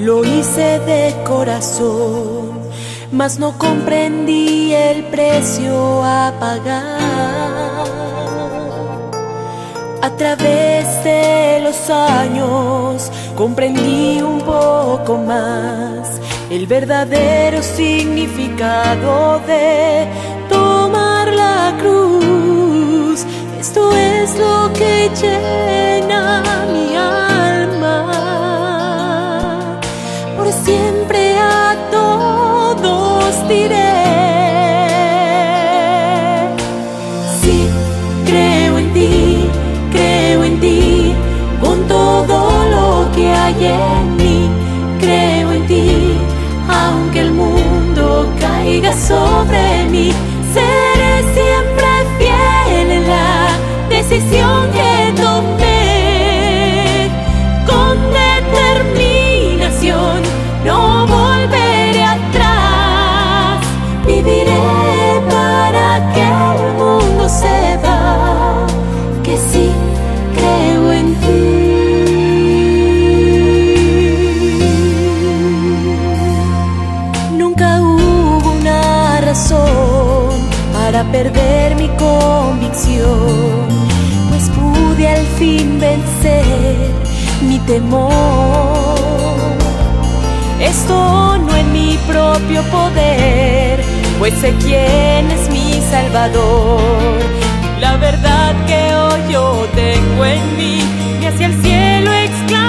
lo hice de corazón, mas no comprendí el precio a pagar. A través de los años comprendí un poco más el verdadero significado de tomar la cruz. Esto es lo que llena mi alma. Por siempre a todos diré: sí, creo en ti, con todo lo que hay en mí. Creo en ti, aunque el mundo caiga sobre mí. Seré siempre fiel en la decisión que tomé. Con determinación no volveré atrás. Viviré para que el mundo sepa que sí creo en ti. Nunca hubo una razón para perder mi convicción, pues pude al fin vencer mi temor. Esto no en mi propio poder, pues sé quién es mi Salvador. La verdad que hoy yo tengo en mí, y hacia el cielo exclamo: